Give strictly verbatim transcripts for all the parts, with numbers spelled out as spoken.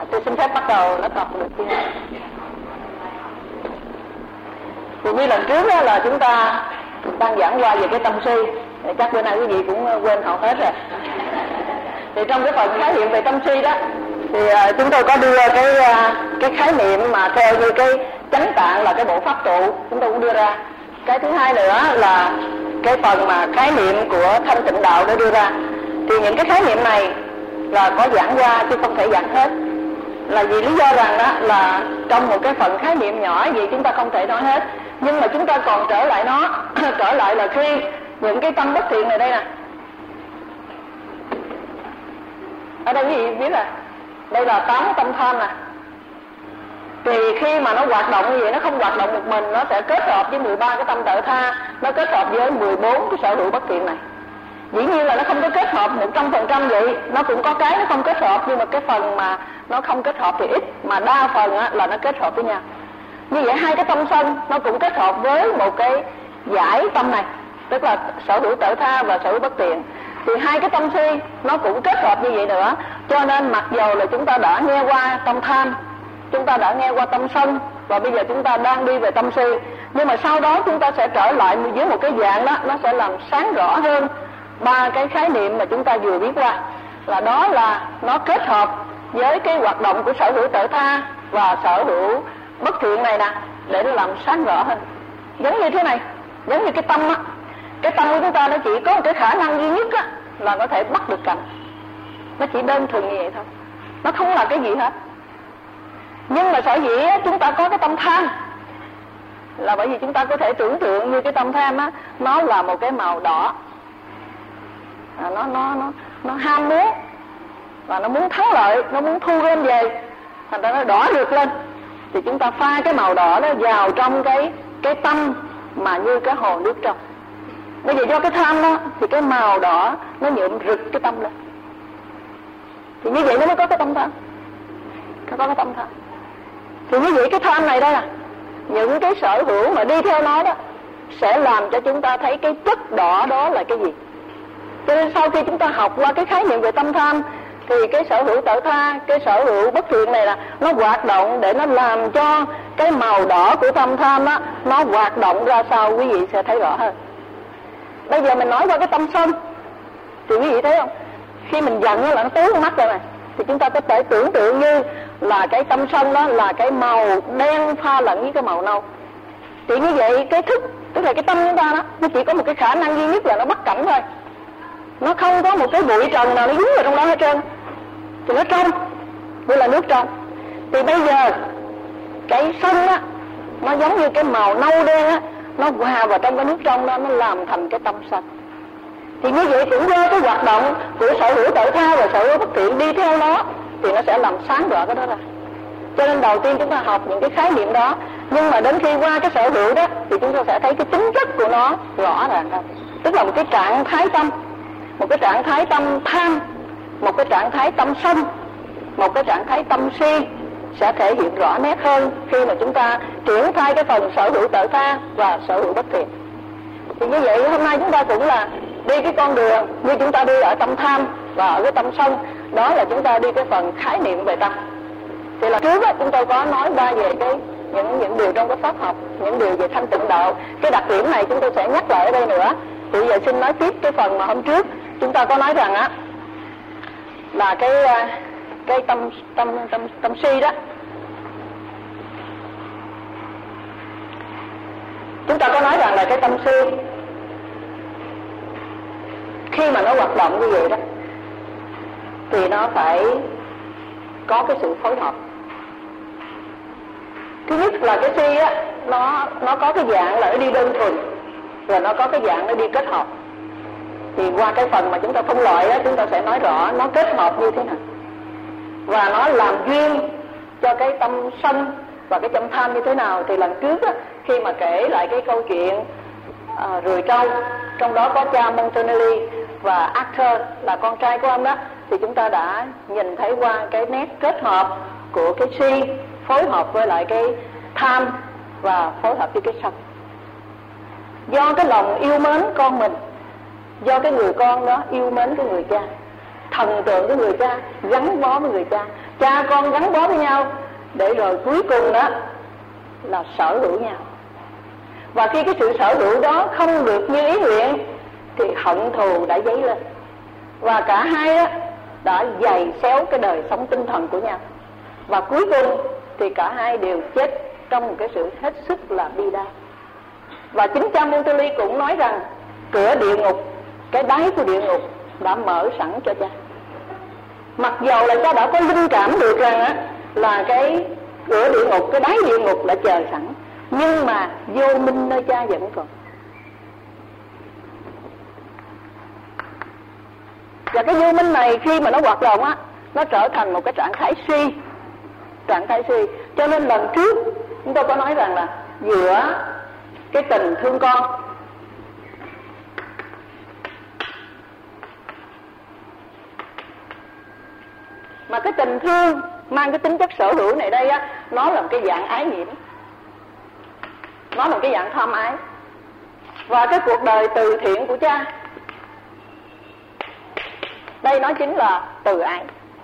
Tôi xin phép bắt đầu lớp học đầu tiên. Thì như lần trước đó là chúng ta đang giảng qua về cái tâm si, thì chắc bữa nay quý vị cũng quên hầu hết rồi. Thì trong cái phần khái niệm về tâm si đó, thì uh, chúng tôi có đưa cái uh, cái khái niệm mà theo như cái chánh tạng là cái bộ pháp trụ, chúng tôi cũng đưa ra. Cái thứ hai nữa là cái phần mà khái niệm của thanh tịnh đạo để đưa ra. Thì những cái khái niệm này là có giảng qua chứ không thể giảng hết, là vì lý do rằng đó là trong một cái phần khái niệm nhỏ gì chúng ta không thể nói hết, nhưng mà chúng ta còn trở lại nó trở lại là khi những cái tâm bất thiện này đây nè, ở đây quý vị biết là đây là tám tâm tham nè. Thì khi mà nó hoạt động như vậy, nó không hoạt động một mình, nó sẽ kết hợp với mười ba cái tâm tự tha, nó kết hợp với mười bốn cái sở hữu bất thiện này. Dĩ nhiên là nó không có kết hợp một trăm phần trăm vậy, nó cũng có cái nó không kết hợp, nhưng mà cái phần mà nó không kết hợp thì ít, mà đa phần á, là nó kết hợp với nhau. Như vậy hai cái tâm sân nó cũng kết hợp với một cái giải tâm này, tức là sở hữu tự tha và sở hữu bất thiện. Thì hai cái tâm si nó cũng kết hợp như vậy nữa. Cho nên mặc dầu là chúng ta đã nghe qua tâm tham, chúng ta đã nghe qua tâm sân, và bây giờ chúng ta đang đi về tâm si, nhưng mà sau đó chúng ta sẽ trở lại với một cái dạng đó, nó sẽ làm sáng rõ hơn ba cái khái niệm mà chúng ta vừa biết qua. Là đó là nó kết hợp với cái hoạt động của sở hữu tự tha và sở hữu bất thiện này nè, để nó làm sáng rõ hơn. Giống như thế này, giống như cái tâm á, cái tâm của chúng ta nó chỉ có một cái khả năng duy nhất á, là có thể bắt được cảnh. Nó chỉ đơn thuần như vậy thôi, nó không là cái gì hết. Nhưng mà sở dĩ chúng ta có cái tâm tham là bởi vì chúng ta có thể tưởng tượng như cái tâm tham á, nó là một cái màu đỏ, à, nó nó nó nó ham muốn và nó muốn thắng lợi, nó muốn thu gom về, thành ra nó đỏ được lên. Thì chúng ta pha cái màu đỏ đó vào trong cái cái tâm mà như cái hồ nước trong. Bây giờ do cái tham đó thì cái màu đỏ nó nhuộm rực cái tâm lên. Thì như vậy nó mới có cái tâm tham, có cái tâm tham. Thì như vậy cái tham này đây là những cái sở hữu mà đi theo nó đó sẽ làm cho chúng ta thấy cái chất đỏ đó là cái gì. Cho nên sau khi chúng ta học qua cái khái niệm về tâm tham, thì cái sở hữu tự tha, cái sở hữu bất thiện này là nó hoạt động để nó làm cho cái màu đỏ của tâm tham á, nó hoạt động ra sao quý vị sẽ thấy rõ hơn. Bây giờ mình nói qua cái tâm sân, thì quý vị thấy không, khi mình giận là nó tối con mắt rồi này, thì chúng ta có thể tưởng tượng như là cái tâm sân đó là cái màu đen pha lẫn với cái màu nâu. Thì như vậy cái thức, tức là cái tâm chúng ta đó, nó chỉ có một cái khả năng duy nhất là nó bắt cảnh thôi. Nó không có một cái bụi trần nào nó dính vào trong đó hết trơn, thì nó trong, như là nước trong. Thì bây giờ cái sân á, nó giống như cái màu nâu đen á, nó hòa vào trong cái nước trong đó, nó làm thành cái tâm sân. Thì như vậy cũng do cái hoạt động của sở hữu tự tha và sở hữu bất thiện đi theo nó, thì nó sẽ làm sáng rõ cái đó ra. Cho nên đầu tiên chúng ta học những cái khái niệm đó, nhưng mà đến khi qua cái sở hữu đó thì chúng ta sẽ thấy cái tính chất của nó rõ ràng hơn. Tức là một cái trạng thái tâm, một cái trạng thái tâm tham, một cái trạng thái tâm sân, một cái trạng thái tâm si sẽ thể hiện rõ nét hơn khi mà chúng ta triển khai cái phần sở hữu tự tha và sở hữu bất thiện. Thì như vậy hôm nay chúng ta cũng là đi cái con đường như chúng ta đi ở tâm tham và ở cái tâm sân, đó là chúng ta đi cái phần khái niệm về tâm. Thì là trước đó, chúng tôi có nói qua về cái những những điều trong cái pháp học, những điều về thanh tịnh đạo. Cái đặc điểm này chúng tôi sẽ nhắc lại ở đây nữa. Thì giờ xin nói tiếp cái phần mà hôm trước chúng ta có nói rằng á, là cái cái tâm tâm tâm tâm si đó. Chúng ta có nói rằng là cái tâm si khi mà nó hoạt động như vậy đó, thì nó phải có cái sự phối hợp. Thứ nhất là cái si á, nó nó có cái dạng là nó đi đơn thuần, rồi nó có cái dạng nó đi kết hợp. Thì qua cái phần mà chúng ta phân loại á, chúng ta sẽ nói rõ nó kết hợp như thế nào, và nó làm duyên cho cái tâm sân và cái tâm tham như thế nào. Thì lần trước á, khi mà kể lại cái câu chuyện à, rùi trâu, trong đó có cha Montanelli và Arthur là con trai của ông đó, thì chúng ta đã nhìn thấy qua cái nét kết hợp của cái si phối hợp với lại cái tham và phối hợp với cái sân. Do cái lòng yêu mến con mình, do cái người con đó yêu mến cái người cha, thần tượng với người cha, gắn bó với người cha, cha con gắn bó với nhau, để rồi cuối cùng đó là sở hữu nhau. Và khi cái sự sở hữu đó không được như ý nguyện thì hận thù đã dấy lên, và cả hai đó đã giày xéo cái đời sống tinh thần của nhau, và cuối cùng thì cả hai đều chết trong một cái sự hết sức là bi đát. Và chính cha Montessori cũng nói rằng cửa địa ngục, cái đáy của địa ngục đã mở sẵn cho cha. Mặc dầu là cha đã có linh cảm được rằng á, là cái cửa địa ngục, cái đáy địa ngục đã chờ sẵn, nhưng mà vô minh nơi cha vẫn còn. Và cái vô minh này khi mà nó hoạt động á, nó trở thành một cái trạng thái suy, trạng thái suy. Cho nên lần trước chúng tôi có nói rằng là giữa cái tình thương con mà cái tình thương mang cái tính chất sở hữu này đây á, nó là một cái dạng ái nhiễm, nó là một cái dạng tham ái. Và cái cuộc đời từ thiện của cha đây nó chính là từ ái,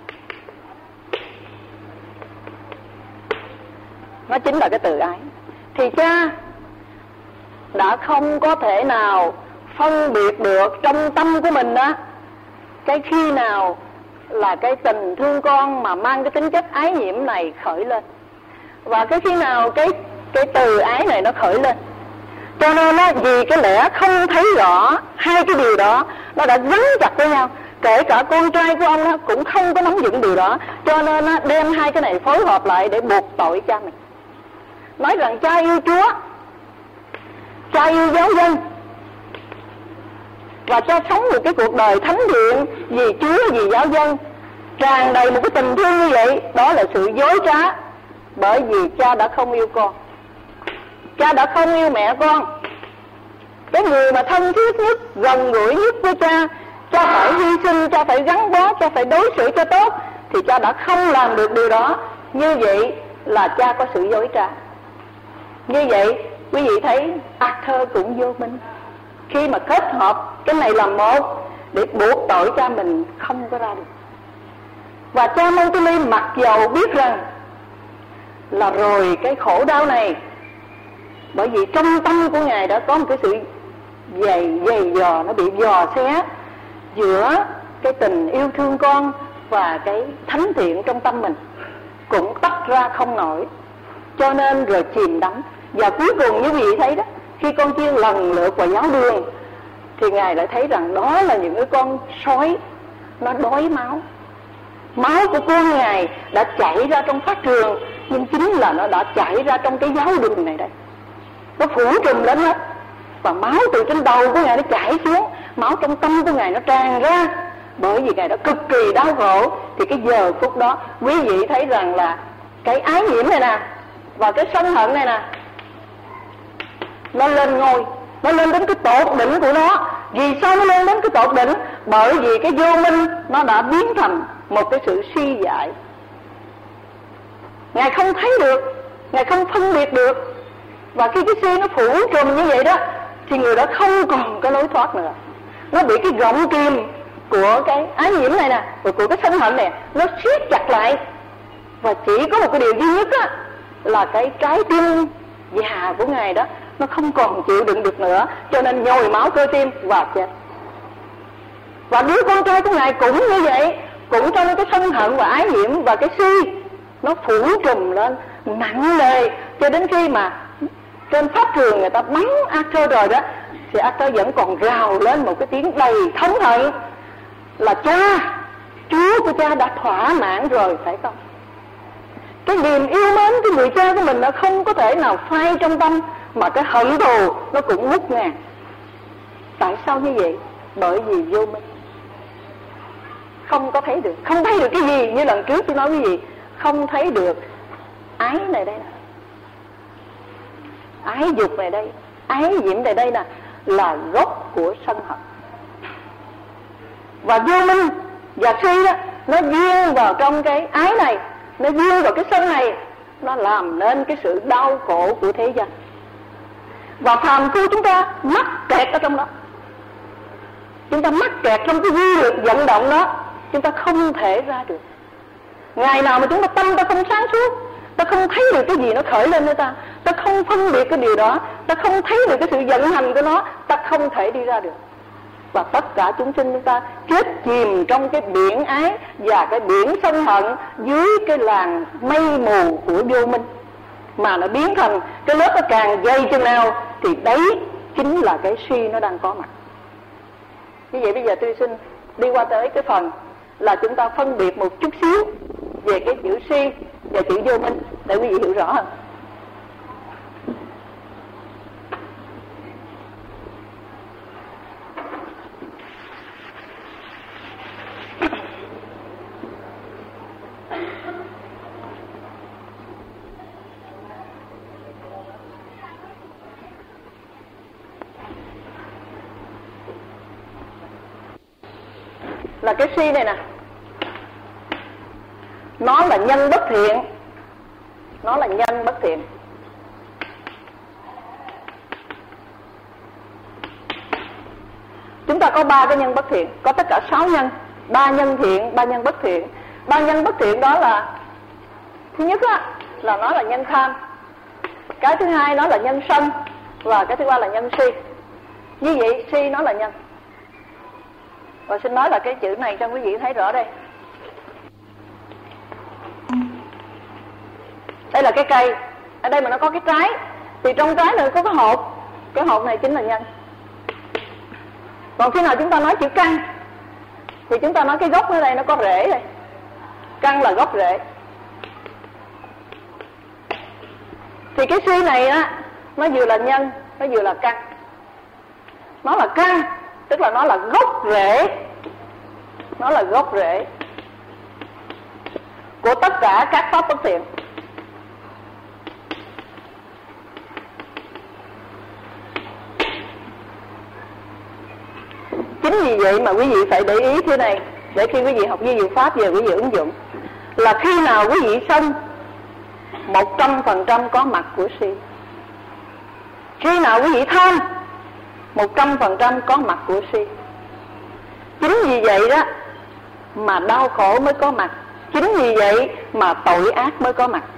nó chính là cái từ ái. Thì cha đã không có thể nào phân biệt được trong tâm của mình đó, cái khi nào là cái tình thương con mà mang cái tính chất ái nhiễm này khởi lên, và cái khi nào cái cái từ ái này nó khởi lên. Cho nên á, vì cái lẽ không thấy rõ hai cái điều đó, nó đã gắn chặt với nhau. Kể cả con trai của ông á, cũng không có nắm vững điều đó, cho nên á, đem hai cái này phối hợp lại để buộc tội cha mình. Nói rằng cha yêu Chúa, cha yêu giáo dân, và cha sống một cái cuộc đời thánh thiện vì Chúa, vì giáo dân, tràn đầy một cái tình thương như vậy. Đó là sự dối trá, bởi vì cha đã không yêu con, cha đã không yêu mẹ con. Cái người mà thân thiết nhất, gần gũi nhất với cha, cha phải hy sinh, cha phải gắn bó, cha phải đối xử cho tốt, thì cha đã không làm được điều đó. Như vậy là cha có sự dối trá. Như vậy quý vị thấy Arthur cũng vô minh khi mà kết hợp cái này làm một để buộc tội cha mình không có ra được. Và cha Montessori mặc dầu biết rằng là rồi cái khổ đau này, bởi vì trong tâm của Ngài đã có một cái sự dày dày dò, nó bị dò xé giữa cái tình yêu thương con và cái thánh thiện trong tâm mình, cũng tách ra không nổi, cho nên rồi chìm đắm. Và cuối cùng như quý vị thấy đó, khi con chiên lần lượt vào giáo đường thì Ngài lại thấy rằng đó là những cái con sói nó đói máu. Máu của con Ngài đã chảy ra trong pháp trường, nhưng chính là nó đã chảy ra trong cái giáo đường này đây. Nó phủ trùm lên hết, và máu từ trên đầu của Ngài nó chảy xuống, máu trong tâm của Ngài nó tràn ra. Bởi vì Ngài đã cực kỳ đau khổ, thì cái giờ phút đó quý vị thấy rằng là cái ái nhiễm này nè và cái sân hận này nè, nó lên ngôi, nó lên đến cái tột đỉnh của nó. Vì sao nó lên đến cái tột đỉnh? Bởi vì cái vô minh nó đã biến thành một cái sự suy dại. Ngài không thấy được, Ngài không phân biệt được. Và khi cái suy nó phủ trùm như vậy đó, thì người đó không còn cái lối thoát nữa. Nó bị cái gọng kìm của cái ái nhiễm này nè, của cái sân hận này, nó siết chặt lại. Và chỉ có một cái điều duy nhất á, là cái trái tim già của Ngài đó, nó không còn chịu đựng được nữa, cho nên nhồi máu cơ tim và chết. Và đứa con trai của Ngài cũng như vậy, cũng trong cái sân hận và ái nhiễm và cái suy, nó phủ trùm lên nặng nề, cho đến khi mà trên pháp trường người ta bắn Arthur rồi đó, thì Arthur vẫn còn rào lên một cái tiếng đầy thống hận là cha, Chúa của cha đã thỏa mãn rồi, phải không? Cái niềm yêu mến cái người cha của mình nó không có thể nào phai trong tâm, mà cái hận thù nó cũng ngút ngàn. Tại sao như vậy? Bởi vì vô minh, không có thấy được, không thấy được cái gì. Như lần trước tôi nói cái gì, không thấy được ái này đây nè, ái dục này đây, ái diễm này đây nè, là gốc của sân hận. Và vô minh và suy đó, nó duyên vào trong cái ái này, nó duyên vào cái sân này, nó làm nên cái sự đau khổ của thế gian. Và phàm phu chúng ta mắc kẹt ở trong đó, chúng ta mắc kẹt trong cái quy luật vận động đó, chúng ta không thể ra được. Ngày nào mà chúng ta tâm ta không sáng suốt, ta không thấy được cái gì nó khởi lên với ta, ta không phân biệt cái điều đó, ta không thấy được cái sự vận hành của nó, ta không thể đi ra được. Và tất cả chúng sinh chúng ta chết chìm trong cái biển ái và cái biển sân hận dưới cái làn mây mù của vô minh, mà nó biến thành cái lớp nó càng dày chừng nào thì đấy chính là cái si nó đang có mặt. Như vậy bây giờ tôi xin đi qua tới cái phần là chúng ta phân biệt một chút xíu về cái chữ si và chữ vô minh để quý vị hiểu rõ hơn. Là cái si này nè, nó là nhân bất thiện, nó là nhân bất thiện. Chúng ta có ba cái nhân bất thiện, có tất cả sáu nhân, ba nhân thiện, ba nhân bất thiện. Ba nhân bất thiện đó là, thứ nhất á, là nó là nhân tham, cái thứ hai nó là nhân sân, và cái thứ ba là nhân si. Như vậy si nó là nhân. Và xin nói là cái chữ này cho quý vị thấy rõ đây. Đây là cái cây, ở đây mà nó có cái trái, thì trong trái này có cái hột, cái hột này chính là nhân. Còn khi nào chúng ta nói chữ căn thì chúng ta nói cái gốc ở đây nó có rễ đây. Căn là gốc rễ. Thì cái si này á, nó vừa là nhân, nó vừa là căn. Nó là căn, tức là nó là gốc rễ. Nó là gốc rễ của tất cả các pháp bất thiện. Chính vì vậy mà quý vị phải để ý thế này, để khi quý vị học vi diệu pháp về quý vị ứng dụng, là khi nào quý vị sân một trăm phần trăm có mặt của si, khi nào quý vị tham một trăm phần trăm có mặt của si. Chính vì vậy đó mà đau khổ mới có mặt, chính vì vậy mà tội ác mới có mặt.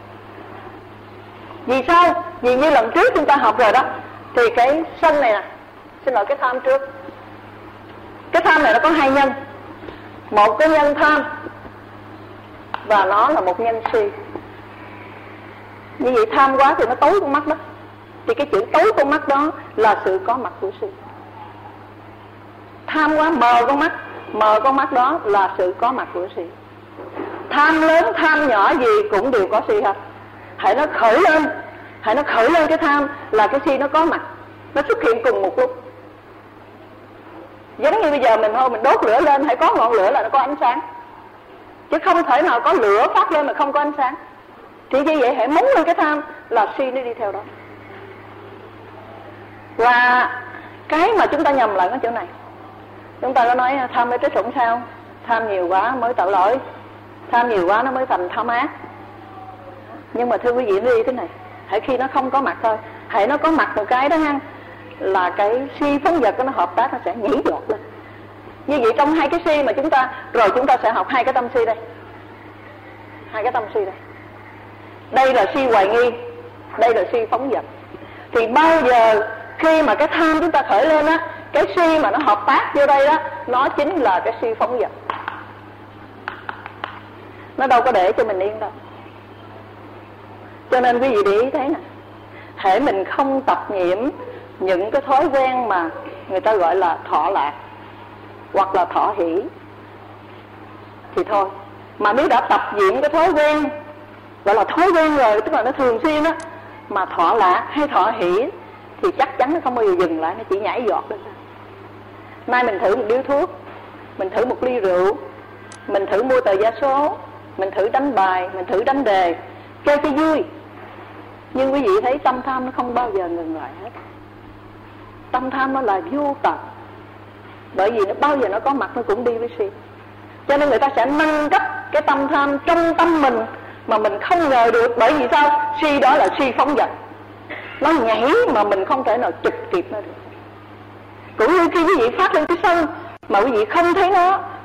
Vì sao? Vì như lần trước chúng ta học rồi đó, thì cái sân này nè, xin lỗi cái tham trước. Cái tham này nó có hai nhân, một cái nhân tham và nó là một nhân si. Như vậy tham quá thì nó tối con mắt đó, thì cái chữ tối con mắt đó là sự có mặt của si. Tham quá mờ con mắt, mờ con mắt đó là sự có mặt của si. Tham lớn tham nhỏ gì cũng đều có si hết. Hãy nó khởi lên, hãy nó khởi lên cái tham là cái si nó có mặt, nó xuất hiện cùng một lúc. Giống như bây giờ mình thôi, mình đốt lửa lên, hãy có ngọn lửa là nó có ánh sáng, chứ không thể nào có lửa phát lên mà không có ánh sáng. Thì như vậy hãy móng lên cái tham là si nó đi theo đó. Và cái mà chúng ta nhầm lại ở chỗ này, chúng ta có nói tham mới chết sủng sao? Tham nhiều quá mới tội lỗi, tham nhiều quá nó mới thành tham ác. Nhưng mà thưa quý vị, nó đi thế này, hãy khi nó không có mặt thôi, hãy nó có mặt một cái đó ha, là cái si phóng vật nó hợp tác, nó sẽ nhảy giọt lên. Như vậy trong hai cái si mà chúng ta, rồi chúng ta sẽ học hai cái tâm si đây. Hai cái tâm si đây. Đây là si hoài nghi, đây là si phóng vật. Thì bao giờ khi mà cái tham chúng ta khởi lên á, cái si mà nó hợp tác vô đây đó, nó chính là cái si phóng vật. Nó đâu có để cho mình yên đâu. Cho nên quý vị để ý thế nè, thể mình không tập nhiễm những cái thói quen mà người ta gọi là thọ lạc hoặc là thọ hỷ thì thôi. Mà nếu đã tập nhiễm cái thói quen gọi là thói quen rồi, tức là nó thường xuyên á, mà thọ lạc hay thọ hỷ thì chắc chắn nó không bao giờ dừng lại, nó chỉ nhảy giọt lên. Nay mình thử một điếu thuốc, mình thử một ly rượu, mình thử mua tờ vé số, mình thử đánh bài, mình thử đánh đề, chơi cho vui. Nhưng quý vị thấy tâm tham nó không bao giờ ngừng lại hết. Tâm tham nó là vô tận, bởi vì nó bao giờ nó có mặt nó cũng đi với si. Cho nên người ta sẽ nâng cấp cái tâm tham trong tâm mình mà mình không ngờ được. Bởi vì sao? Si đó là si phóng vật, nó nhảy mà mình không thể nào chụp kịp nó được. Cũng như khi quý vị phát lên cái sân mà quý vị không thấy nó,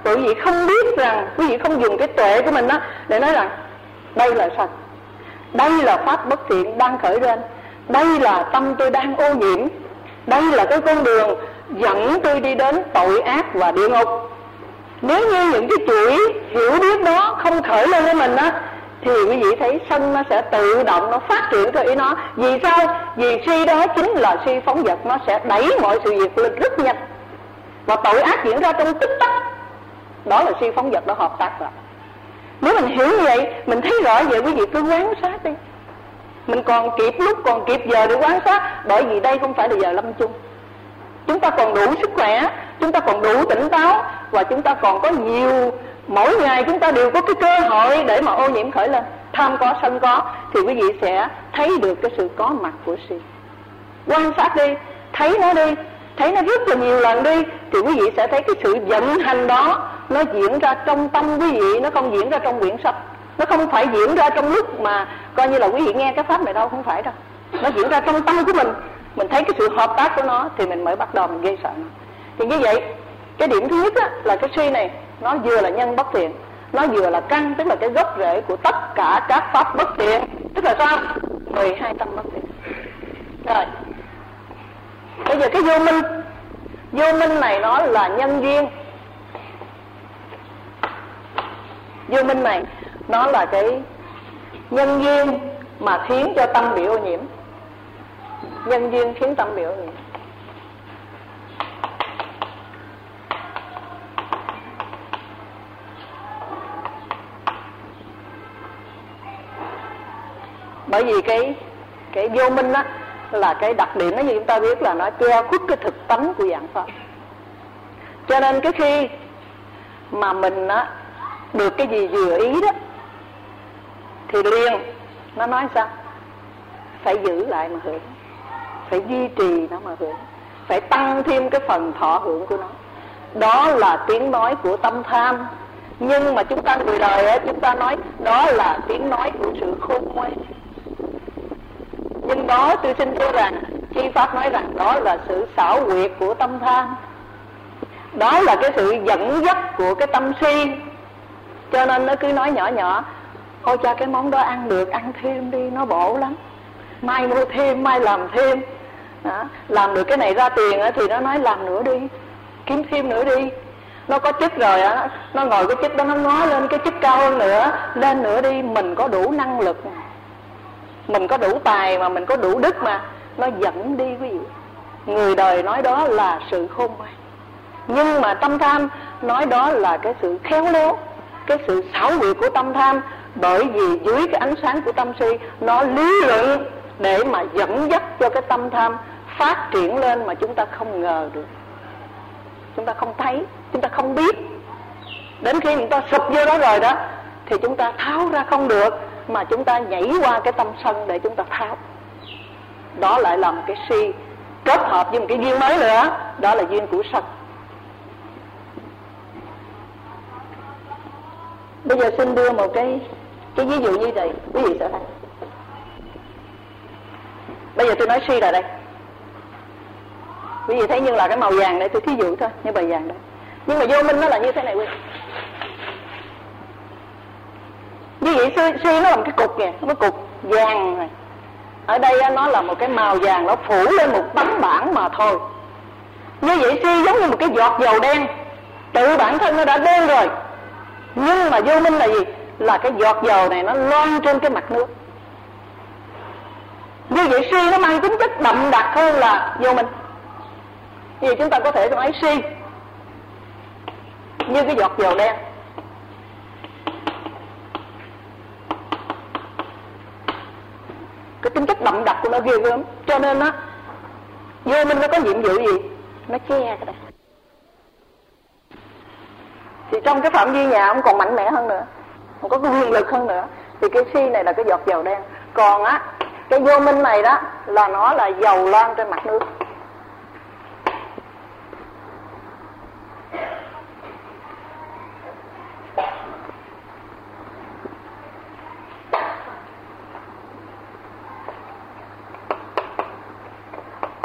Quý vị không biết rằng, quý vị không dùng cái tuệ của mình đó để nói rằng đây là sạch, đây là pháp bất thiện đang khởi lên, đây là tâm tôi đang ô nhiễm, đây là cái con đường dẫn tôi đi đến tội ác và địa ngục. Nếu như những cái chuỗi hiểu biết đó không khởi lên với mình á, thì quý vị thấy sân nó sẽ tự động nó phát triển theo ý nó. Vì sao? Vì si đó chính là si phóng dật, nó sẽ đẩy mọi sự việc lên rất nhanh và tội ác diễn ra trong tích tắc. Đó là si phóng dật đã hợp tác rồi. Nếu mình hiểu như vậy, mình thấy rõ vậy, quý vị cứ quan sát đi. Mình còn kịp lúc, còn kịp giờ để quan sát, bởi vì đây không phải là giờ lâm chung. Chúng ta còn đủ sức khỏe, chúng ta còn đủ tỉnh táo, và chúng ta còn có nhiều, mỗi ngày chúng ta đều có cái cơ hội để mà ô nhiễm khởi lên. Tham có, sân có, thì quý vị sẽ thấy được cái sự có mặt của si. Quan sát đi, thấy nó đi, thấy nó rất là nhiều lần đi, thì quý vị sẽ thấy cái sự vận hành đó nó diễn ra trong tâm quý vị, nó không diễn ra trong quyển sách. Nó không phải diễn ra trong lúc mà coi như là quý vị nghe cái pháp này đâu, không phải đâu. Nó diễn ra trong tâm của mình. Mình thấy cái sự hợp tác của nó thì mình mới bắt đầu mình gây sợ nó. Thì như vậy, cái điểm thứ nhất á, là cái suy này nó vừa là nhân bất thiện, nó vừa là căn, tức là cái gốc rễ của tất cả các pháp bất thiện. Tức là sao? mười hai tâm bất thiện. Rồi, bây giờ cái vô minh, vô minh này nó là nhân duyên. Vô minh này nó là cái nhân duyên mà khiến cho tâm bị ô nhiễm. Nhân duyên khiến tâm bị ô nhiễm. Bởi vì cái cái vô minh á là cái đặc điểm, nó như chúng ta biết là nó che khuất cái thực tánh của dạng pháp. Cho nên cái khi mà mình á được cái gì vừa ý đó thì liền nó nói sao? Phải giữ lại mà hưởng, phải duy trì nó mà hưởng, phải tăng thêm cái phần thọ hưởng của nó. Đó là tiếng nói của tâm tham. Nhưng mà chúng ta người đời á, chúng ta nói đó là tiếng nói của sự khôn ngoan. Nhưng đó tôi xin thưa rằng, khi Pháp nói rằng đó là sự xảo quyệt của tâm tham, đó là cái sự dẫn dắt của cái tâm si. Cho nên nó cứ nói nhỏ nhỏ: ôi cha, cái món đó ăn được, ăn thêm đi, nó bổ lắm, mai mua thêm, mai làm thêm đó. Làm được cái này ra tiền á, thì nó nói làm nữa đi, kiếm thêm nữa đi. Nó có chức rồi á, nó ngồi cái chức đó, nó ngó lên cái chức cao hơn nữa, lên nữa đi. Mình có đủ năng lực, mình có đủ tài mà, mình có đủ đức mà, nó dẫn đi quý vị. Người đời nói đó là sự khôn ngoan, nhưng mà tâm tham nói đó là cái sự khéo léo, cái sự xảo quyệt của tâm tham. Bởi vì dưới cái ánh sáng của tâm si, nó lý luận để mà dẫn dắt cho cái tâm tham phát triển lên mà chúng ta không ngờ được, chúng ta không thấy, chúng ta không biết. Đến khi chúng ta sụp vô đó rồi đó thì chúng ta tháo ra không được, mà chúng ta nhảy qua cái tâm sân để chúng ta tháo. Đó lại là một cái si kết hợp với một cái duyên mới nữa, đó là duyên của sân. Bây giờ xin đưa một cái cái ví dụ như vậy, quý vị sẽ thấy. Bây giờ tôi nói si là đây, quý vị thấy như là cái màu vàng đây, tôi thí dụ thôi, như bài vàng đây. Nhưng mà vô minh nó là như thế này quý vị. Như vậy si, si nó là một cái cục kìa, một cái cục vàng này. Ở đây nó là một cái màu vàng, nó phủ lên một tấm bảng mà thôi. Như vậy si giống như một cái giọt dầu đen, tự bản thân nó đã đen rồi. Nhưng mà vô minh là gì? Là cái giọt dầu này nó loan trên cái mặt nước. Như vậy si nó mang tính chất đậm đặc hơn là vô minh. Như vậy chúng ta có thể nói si như cái giọt dầu đen. Cái tính chất đậm đặc của nó ghê gớm. Cho nên nó vô minh nó có nhiệm vụ gì? Nó che cái này. Thì trong cái phạm vi nhà ông còn mạnh mẽ hơn nữa, còn có cái quyền lực hơn nữa. Thì cái si này là cái giọt dầu đen. Còn á, cái vô minh này đó là nó là dầu loang trên mặt nước.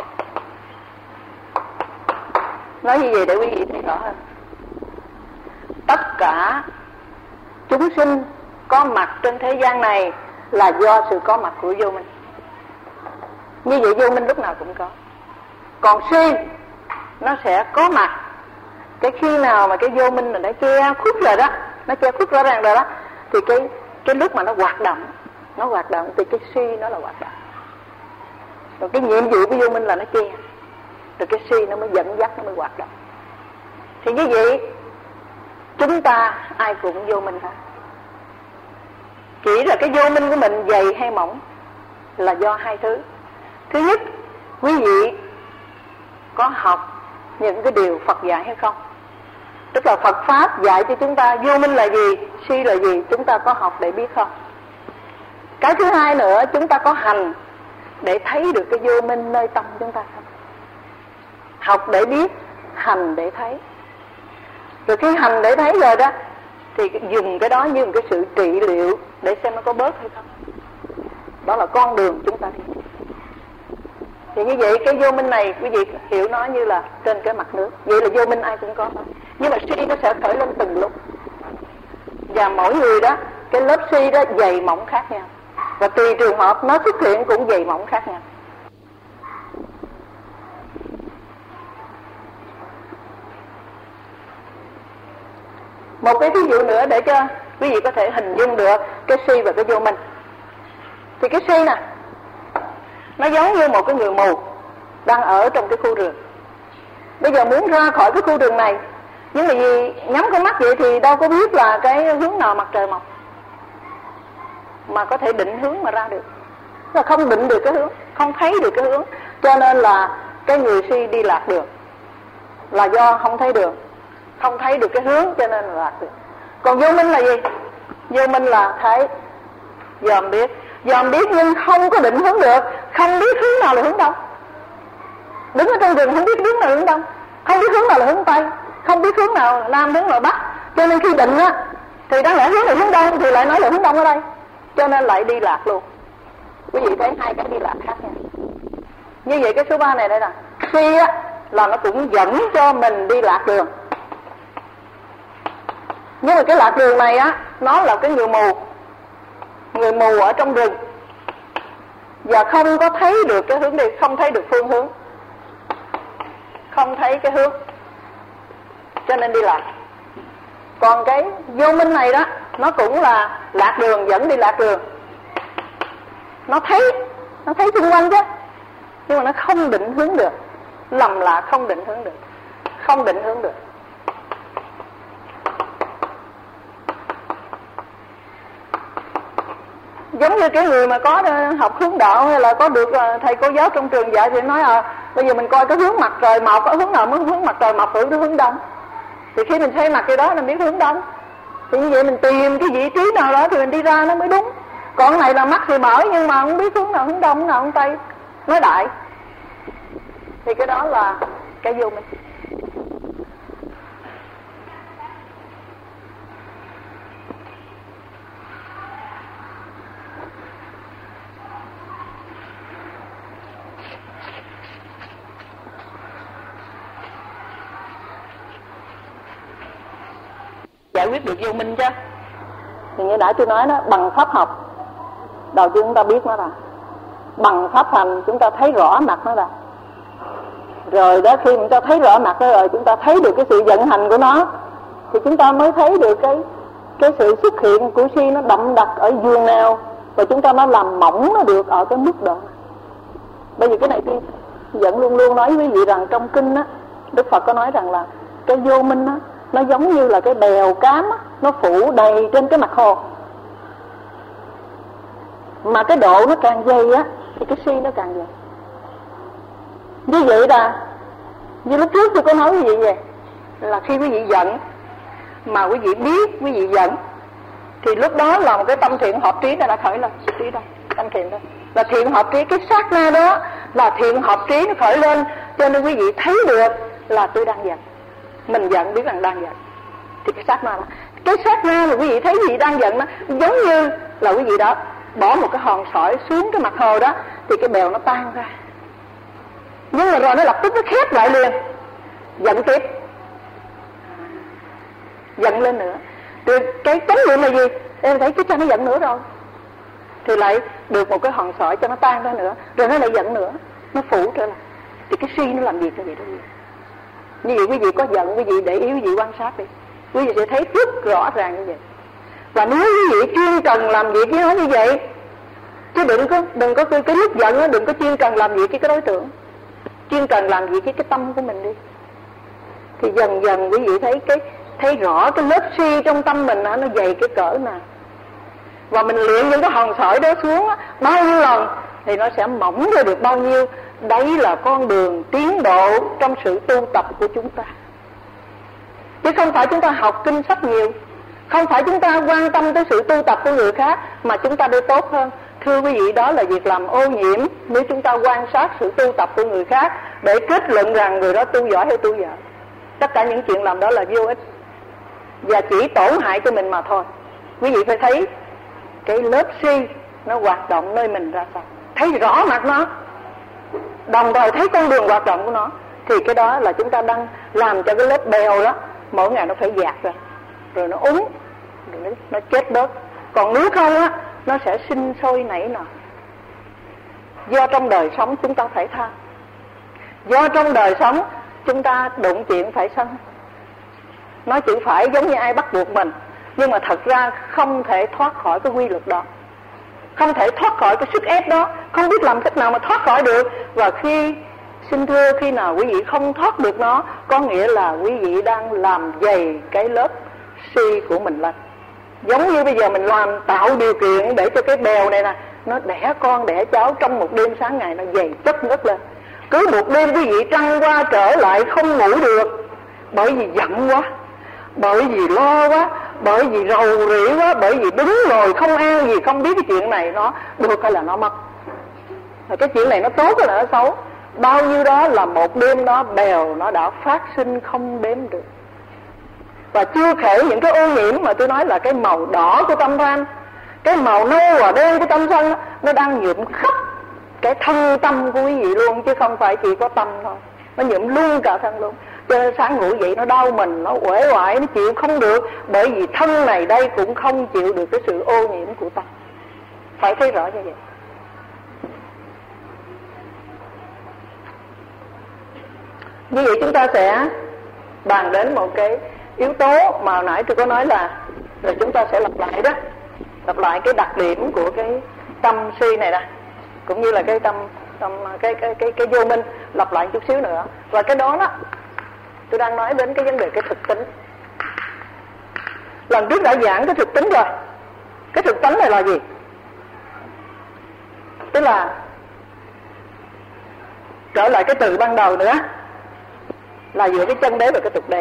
Nói như vậy để quý vị thấy rõ hơn. cả chúng sinh có mặt trên thế gian này là do sự có mặt của vô minh. Như vậy vô minh lúc nào cũng có. Còn si nó sẽ có mặt cái khi nào mà cái vô minh mình đã che khuất rồi đó, nó che khuất rõ ràng rồi đó, thì cái cái lúc mà nó hoạt động, nó hoạt động thì cái si nó là hoạt động. Rồi cái nhiệm vụ của vô minh là nó che, rồi cái si nó mới dẫn dắt, nó mới hoạt động. Thì như vậy chúng ta ai cũng vô minh thôi. Chỉ là cái vô minh của mình dày hay mỏng là do hai thứ. Thứ nhất, quý vị có học những cái điều Phật dạy hay không? Tức là Phật Pháp dạy cho chúng ta vô minh là gì, si là gì, chúng ta có học để biết không? Cái thứ hai nữa, chúng ta có hành để thấy được cái vô minh nơi tâm chúng ta không? Học để biết, hành để thấy. Rồi khi hành để thấy rồi đó, thì dùng cái đó như một cái sự trị liệu để xem nó có bớt hay không. Đó là con đường chúng ta đi. Thì như vậy cái vô minh này quý vị hiểu nó như là trên cái mặt nước. Vậy là vô minh ai cũng có thôi. Nhưng mà si nó sẽ khởi lên từng lúc. Và mỗi người đó, cái lớp si đó dày mỏng khác nhau. Và tùy trường hợp nó xuất hiện cũng dày mỏng khác nhau. Một cái ví dụ nữa để cho quý vị có thể hình dung được cái si và cái vô minh. Thì cái si nè, nó giống như một cái người mù đang ở trong cái khu rừng. Bây giờ muốn ra khỏi cái khu rừng này, nhưng mà vì nhắm con mắt vậy thì đâu có biết là cái hướng nào mặt trời mọc mà có thể định hướng mà ra được. Là không định được cái hướng, không thấy được cái hướng. Cho nên là cái người si đi lạc đường là do không thấy đường, không thấy được cái hướng cho nên là lạc đường. Còn vô minh là gì? Vô minh là thấy, dòm biết, dòm biết nhưng không có định hướng được, không biết hướng nào là hướng đông. Đứng ở trong rừng không biết hướng nào là hướng đông, không biết hướng nào là hướng tây, không biết hướng nào là nam, hướng nào là bắc. Cho nên khi định á thì đáng lẽ hướng là hướng đông thì lại nói là hướng đông ở đây, cho nên lại đi lạc luôn. Quý vị thấy hai cái đi lạc khác nhau. Như vậy cái số ba này đây nè, si á là nó cũng dẫn cho mình đi lạc đường. Nhưng mà cái lạc đường này á, nó là cái người mù, người mù ở trong rừng và không có thấy được cái hướng đi, không thấy được phương hướng, không thấy cái hướng, cho nên đi lạc. Còn cái vô minh này đó, nó cũng là lạc đường, dẫn đi lạc đường. Nó thấy, nó thấy xung quanh chứ, nhưng mà nó không định hướng được, lầm lạc không định hướng được, không định hướng được. Giống như cái người mà có học hướng đạo hay là có được thầy cô giáo trong trường dạy thì nói à, bây giờ mình coi cái hướng mặt trời mọc, có hướng nào mới hướng mặt trời mọc hướng hướng đông. Thì khi mình thấy mặt cái đó mình biết hướng đông. Thì như vậy mình tìm cái vị trí nào đó thì mình đi ra nó mới đúng. Còn cái này là mắt thì mở nhưng mà không biết hướng nào hướng đông, hướng nào hướng tây, nói đại. Thì cái đó là cái vô minh. Giải quyết được vô minh chứ. Thì như nãy tôi nói đó, bằng pháp học đầu tiên chúng ta biết nó ra, bằng pháp hành chúng ta thấy rõ mặt nó ra. Rồi đó khi chúng ta thấy rõ mặt nó rồi, chúng ta thấy được cái sự vận hành của nó, thì chúng ta mới thấy được cái cái sự xuất hiện của si nó đậm đặc ở vùng nào, và chúng ta nó làm mỏng nó được ở cái mức độ. Bởi vì cái này tôi vẫn luôn luôn nói với quý vị rằng trong kinh á, Đức Phật có nói rằng là cái vô minh á, nó giống như là cái bèo cám á, nó phủ đầy trên cái mặt hồ. Mà cái độ nó càng dày á thì cái si nó càng dày. Như vậy là như lúc trước tôi có nói quý vị vậy, là khi quý vị giận mà quý vị biết quý vị giận thì lúc đó là một cái tâm thiện hợp trí đã khởi lên. Trí đâu? Tâm thiện đó là thiện hợp trí, cái sát na đó là thiện hợp trí nó khởi lên, cho nên quý vị thấy được là tôi đang giận. Mình giận biết rằng đang giận thì cái sát na đó, cái sát na mà quý vị thấy gì đang giận đó, giống như là quý vị đó bỏ một cái hòn sỏi xuống cái mặt hồ đó thì cái bèo nó tan ra, nhưng mà rồi nó lập tức nó khép lại liền, giận tiếp, giận lên nữa. Rồi cái chánh niệm là gì? Em thấy cái cho nó giận nữa rồi, thì lại được một cái hòn sỏi cho nó tan ra nữa, rồi nó lại giận nữa, nó phủ trở lại. Thì cái si nó làm việc như vậy đó. Như vậy quý vị có giận, quý vị để ý, quý vị quan sát đi, quý vị sẽ thấy rất rõ ràng như vậy. Và nếu quý vị chuyên cần làm việc với nó như vậy, chứ đừng có đừng có cái, cái lúc giận đó, đừng có chuyên cần làm việc với cái đối tượng, chuyên cần làm việc với cái tâm của mình đi. Thì dần dần quý vị thấy cái thấy rõ cái lớp si trong tâm mình đó, nó dày cái cỡ nào. Và mình luyện những cái hòn sỏi đó xuống bao nhiêu lần thì nó sẽ mỏng ra được bao nhiêu. Đấy là con đường tiến độ trong sự tu tập của chúng ta. Chứ không phải chúng ta học kinh sách nhiều, không phải chúng ta quan tâm tới sự tu tập của người khác mà chúng ta đi tốt hơn. Thưa quý vị, đó là việc làm ô nhiễm nếu chúng ta quan sát sự tu tập của người khác để kết luận rằng người đó tu giỏi hay tu dở. Tất cả những chuyện làm đó là vô ích và chỉ tổn hại cho mình mà thôi. Quý vị phải thấy cái lớp si nó hoạt động nơi mình ra sao, thấy rõ mặt nó, đồng thời thấy con đường hoạt động của nó, thì cái đó là chúng ta đang làm cho cái lớp bèo đó mỗi ngày nó phải dạt ra, rồi nó úng, rồi nó, nó chết bớt. Còn nếu không á, nó sẽ sinh sôi nảy nở. Do trong đời sống chúng ta phải tha, do trong đời sống chúng ta đụng chuyện phải sân. Nói chữ phải giống như ai bắt buộc mình, nhưng mà thật ra không thể thoát khỏi cái quy luật đó, không thể thoát khỏi cái sức ép đó, không biết làm cách nào mà thoát khỏi được. Và khi xin thưa, khi nào quý vị không thoát được nó, có nghĩa là quý vị đang làm dày cái lớp si của mình lên. Giống như bây giờ mình làm tạo điều kiện để cho cái bèo này nè, nó đẻ con đẻ cháu trong một đêm sáng ngày, nó dày chất ngất lên. Cứ một đêm quý vị trăng qua trở lại không ngủ được, bởi vì giận quá, bởi vì lo quá, bởi vì rầu rĩ quá, bởi vì đứng ngồi không an gì, không biết cái chuyện này nó được hay là nó mất, và cái chuyện này nó tốt hay là nó xấu. Bao nhiêu đó là một đêm đó bèo nó đã phát sinh không đếm được. Và chưa kể những cái ô nhiễm mà tôi nói là cái màu đỏ của tâm tham, cái màu nâu và đen của tâm sân, nó đang nhuộm khắp cái thân tâm của quý vị luôn, chứ không phải chỉ có tâm thôi, nó nhuộm luôn cả thân luôn. Cho nên sáng ngủ dậy nó đau mình, nó uể oải, nó chịu không được, bởi vì thân này đây cũng không chịu được cái sự ô nhiễm của tâm. Phải thấy rõ như vậy. Như vậy chúng ta sẽ bàn đến một cái yếu tố mà hồi nãy tôi có nói là, rồi chúng ta sẽ lặp lại đó, lặp lại cái đặc điểm của cái tâm si này nè, cũng như là cái tâm tâm cái cái cái cái vô minh, lặp lại chút xíu nữa. Và cái đó đó, tôi đang nói đến cái vấn đề cái thực tính. Lần trước đã giảng cái thực tính rồi. Cái thực tính này là gì? Tức là trở lại cái từ ban đầu nữa, là giữa cái chân đế và cái tục đế.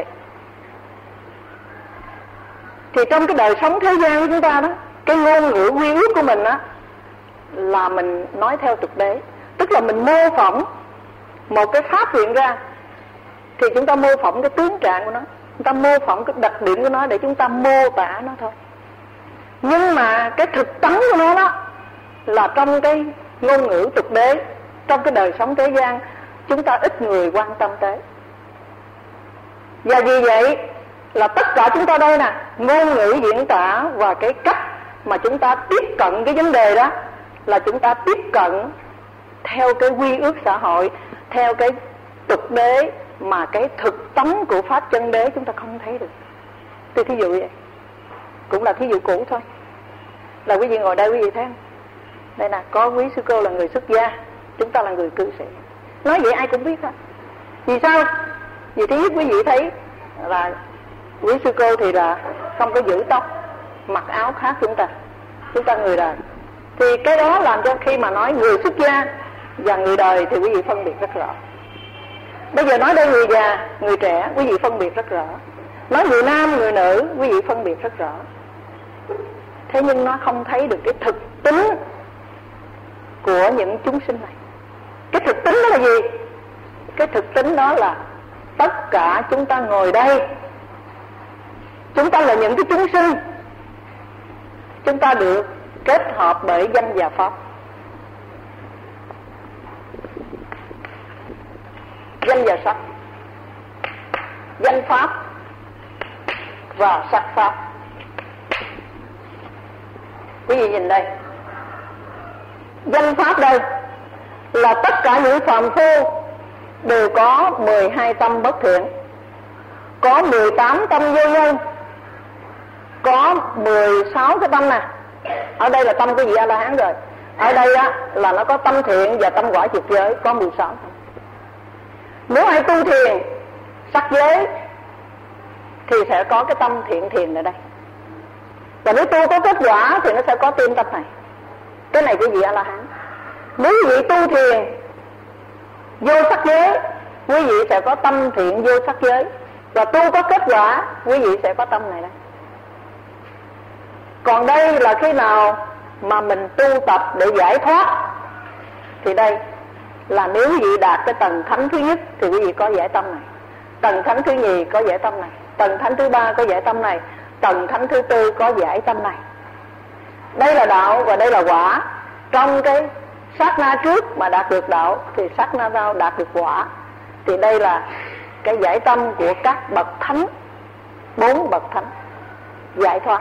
Thì trong cái đời sống thế gian của chúng ta đó, cái ngôn ngữ quy ước của mình á là mình nói theo tục đế, tức là mình mô phỏng một cái pháp hiện ra, thì chúng ta mô phỏng cái tướng trạng của nó, chúng ta mô phỏng cái đặc điểm của nó để chúng ta mô tả nó thôi. Nhưng mà cái thực tánh của nó đó là trong cái ngôn ngữ tục đế, trong cái đời sống thế gian chúng ta ít người quan tâm tới. Và vì vậy là tất cả chúng ta đây nè, ngôn ngữ diễn tả và cái cách mà chúng ta tiếp cận cái vấn đề đó là chúng ta tiếp cận theo cái quy ước xã hội, theo cái tục đế, mà cái thực tánh của pháp chân đế chúng ta không thấy được. Tôi thí dụ vậy, cũng là thí dụ cũ thôi, là quý vị ngồi đây quý vị thấy không? Đây nè, có quý sư cô là người xuất gia, chúng ta là người cư sĩ. Nói vậy ai cũng biết thôi. Vì sao? Vì thứ nhất quý vị thấy là quý sư cô thì là không có giữ tóc, mặc áo khác chúng ta, chúng ta người đời. Thì cái đó làm cho khi mà nói người xuất gia và người đời thì quý vị phân biệt rất rõ. Bây giờ nói đây người già, người trẻ, quý vị phân biệt rất rõ. Nói người nam, người nữ, quý vị phân biệt rất rõ. Thế nhưng nó không thấy được cái thực tính của những chúng sinh này. Cái thực tính đó là gì? Cái thực tính đó là tất cả chúng ta ngồi đây, chúng ta là những cái chúng sinh, chúng ta được kết hợp bởi danh và pháp. Danh và sắc, danh pháp và sắc pháp. Quý vị nhìn đây, danh pháp đây là tất cả những phàm phu đều có mười hai tâm bất thiện, có mười tám tâm vô nhân, có mười sáu cái tâm nè. Ở đây là tâm của vị A-la-hán rồi. Ở đây á là nó có tâm thiện và tâm quả diệt giới, có mười sáu tâm. Nếu ai tu thiền sắc giới thì sẽ có cái tâm thiện thiền ở đây. Và nếu tu có kết quả thì nó sẽ có tim tâm này. Cái này của vị A-la-hán. Nếu vị tu thiền vô sắc giới, quý vị sẽ có tâm thiện vô sắc giới. Và tu có kết quả, quý vị sẽ có tâm này đây. Còn đây là khi nào mà mình tu tập để giải thoát, thì đây là nếu quý vị đạt cái tầng thánh thứ nhất thì quý vị có giải tâm này, tầng thánh thứ nhì có giải tâm này, tầng thánh thứ ba có giải tâm này, tầng thánh thứ tư có giải tâm này. Đây là đạo và đây là quả. Trong cái sát na trước mà đạt được đạo thì sát na sau đạt được quả. Thì đây là cái giải tâm của các bậc thánh, bốn bậc thánh giải thoát.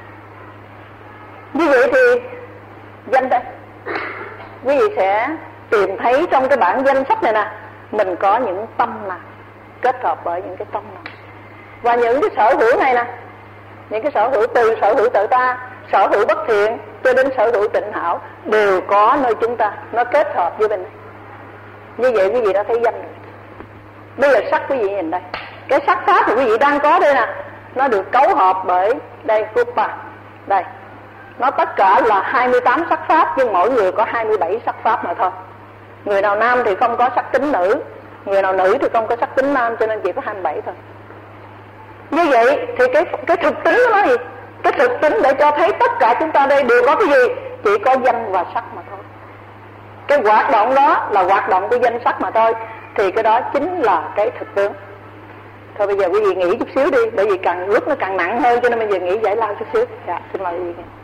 Như vậy thì danh đây, quý vị sẽ tìm thấy trong cái bản danh sách này nè, mình có những tâm nào, kết hợp bởi những cái tâm nào. Và những cái sở hữu này nè, những cái sở hữu từ sở hữu tự ta, sở hữu bất thiện cho đến sở hữu tịnh hảo đều có nơi chúng ta, nó kết hợp với bên này. Như vậy quý vị đã thấy danh rồi. Đây là sắc quý vị nhìn đây. Cái sắc pháp của quý vị đang có đây nè, nó được cấu hợp bởi đây Rupa. Đây, nó tất cả là hai mươi tám sắc pháp, nhưng mỗi người có hai mươi bảy sắc pháp mà thôi. Người nào nam thì không có sắc tính nữ, người nào nữ thì không có sắc tính nam, cho nên chỉ có hai mươi bảy thôi. Như vậy thì cái cái thực tính nó nói gì? Cái thực tính để cho thấy tất cả chúng ta đây đều có cái gì? Chỉ có danh và sắc mà thôi. Cái hoạt động đó là hoạt động của danh sắc mà thôi. Thì cái đó chính là cái thực tướng. Thôi bây giờ quý vị nghỉ chút xíu đi, bởi vì càng lúc nó càng nặng hơn, cho nên bây giờ nghỉ giải lao chút xíu. Dạ, xin mời quý vị.